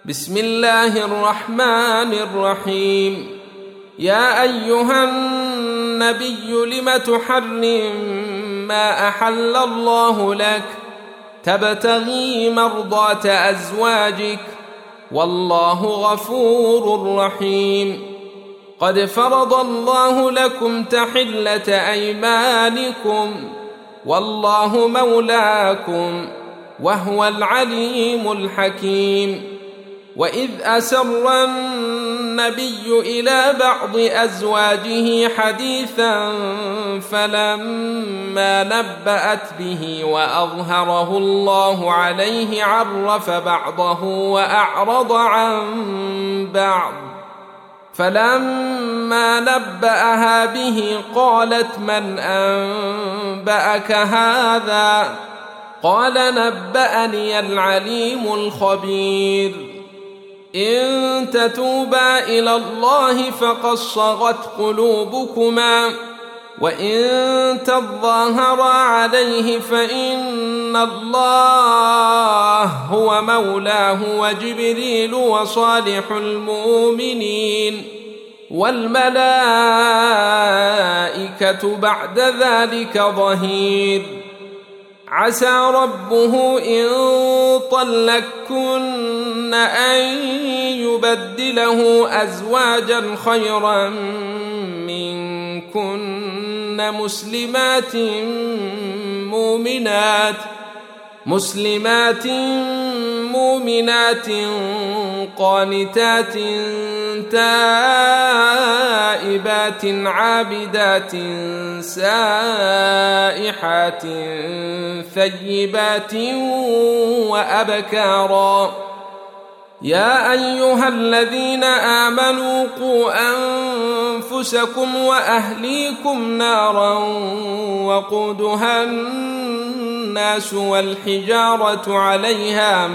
بسم الله الرحمن الرحيم. يا أيها النبي لم تحرم ما أحل الله لك تبتغي مرضات أزواجك والله غفور رحيم. قد فرض الله لكم تحلة أيمانكم والله مولاكم وهو العليم الحكيم. وإذ أسر النبي إلى بعض أزواجه حديثا فلما نبأت به وأظهره الله عليه عرف بعضه وأعرض عن بعض، فلما نبأها به قالت من أنبأك هذا؟ قال نبأني العليم الخبير. إن تتوبا إلى الله فقد صغت قلوبكما وإن تظاهرا عليه فإن الله هو مولاه وجبريل وصالح المؤمنين والملائكة بعد ذلك ظهير. عسى ربه إن طلقكن أن يبدله أزواجا خيرا منكن مسلمات مؤمنات قانتات تائبات عابدات سائحات ثيبات وأبكارا. يا أيها الذين آمنوا قوا أنفسكم وأهليكم نارا وقودها الناس والحجارة عليها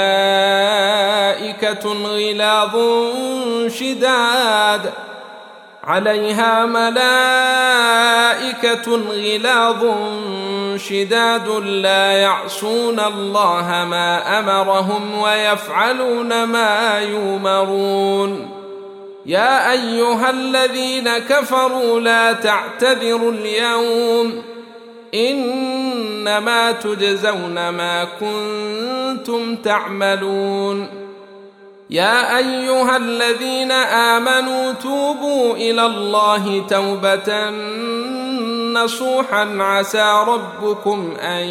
ملائكة غلاظ شداد لا يعصون الله ما أمرهم ويفعلون ما يؤمرون. يا أيها الذين كفروا لا تعتذروا اليوم إنما تجزون ما كنتم تعملون. يا أيها الذين آمنوا توبوا إلى الله توبة نصوحا عسى ربكم أن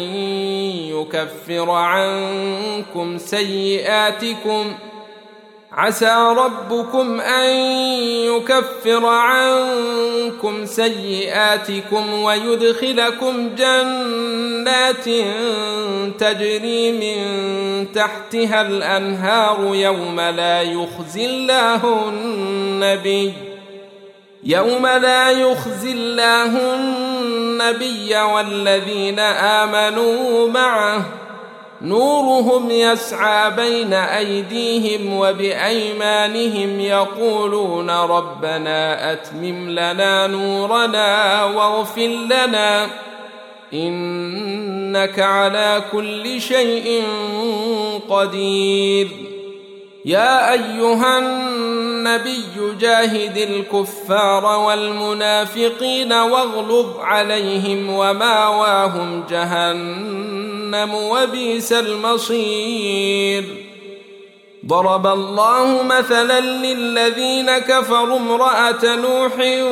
يكفر عنكم سيئاتكم ويدخلكم جنات تجري من تحتها الأنهار يوم لا يخزي الله النبي والذين آمنوا معه نورهم يسعى بين أيديهم وبأيمانهم يقولون ربنا أتمم لنا نورنا واغفر لنا إنك على كل شيء قدير. يا أيها النبي جاهد الكفار والمنافقين واغلظ عليهم وماواهم جهنم وبئس المصير. ضرب الله مثلا للذين كفروا امرأة نوح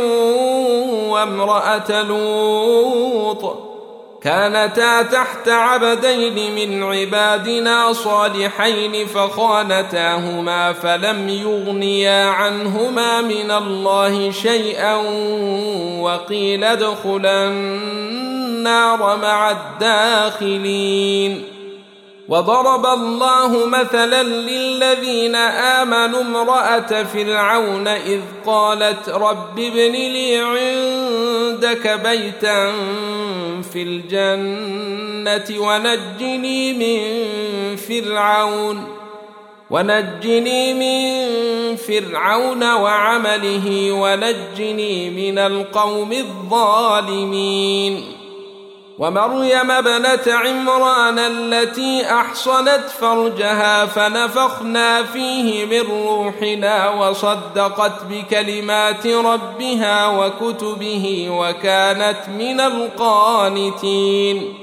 وامرأة لوط كانتا تحت عبدين من عبادنا صالحين فخانتاهما فلم يغنيا عنهما من الله شيئا وقيل ادخلا النار مع الداخلين. وضرب الله مثلا للذين آمنوا امرأة فرعون إذ قالت رب ابن لي عندك بيتا في الجنة ونجني من فرعون وعمله ونجني من القوم الظالمين. ومريم ابنة عمران التي أحصنت فرجها فنفخنا فيه من روحنا وصدقت بكلمات ربها وكتبه وكانت من القانتين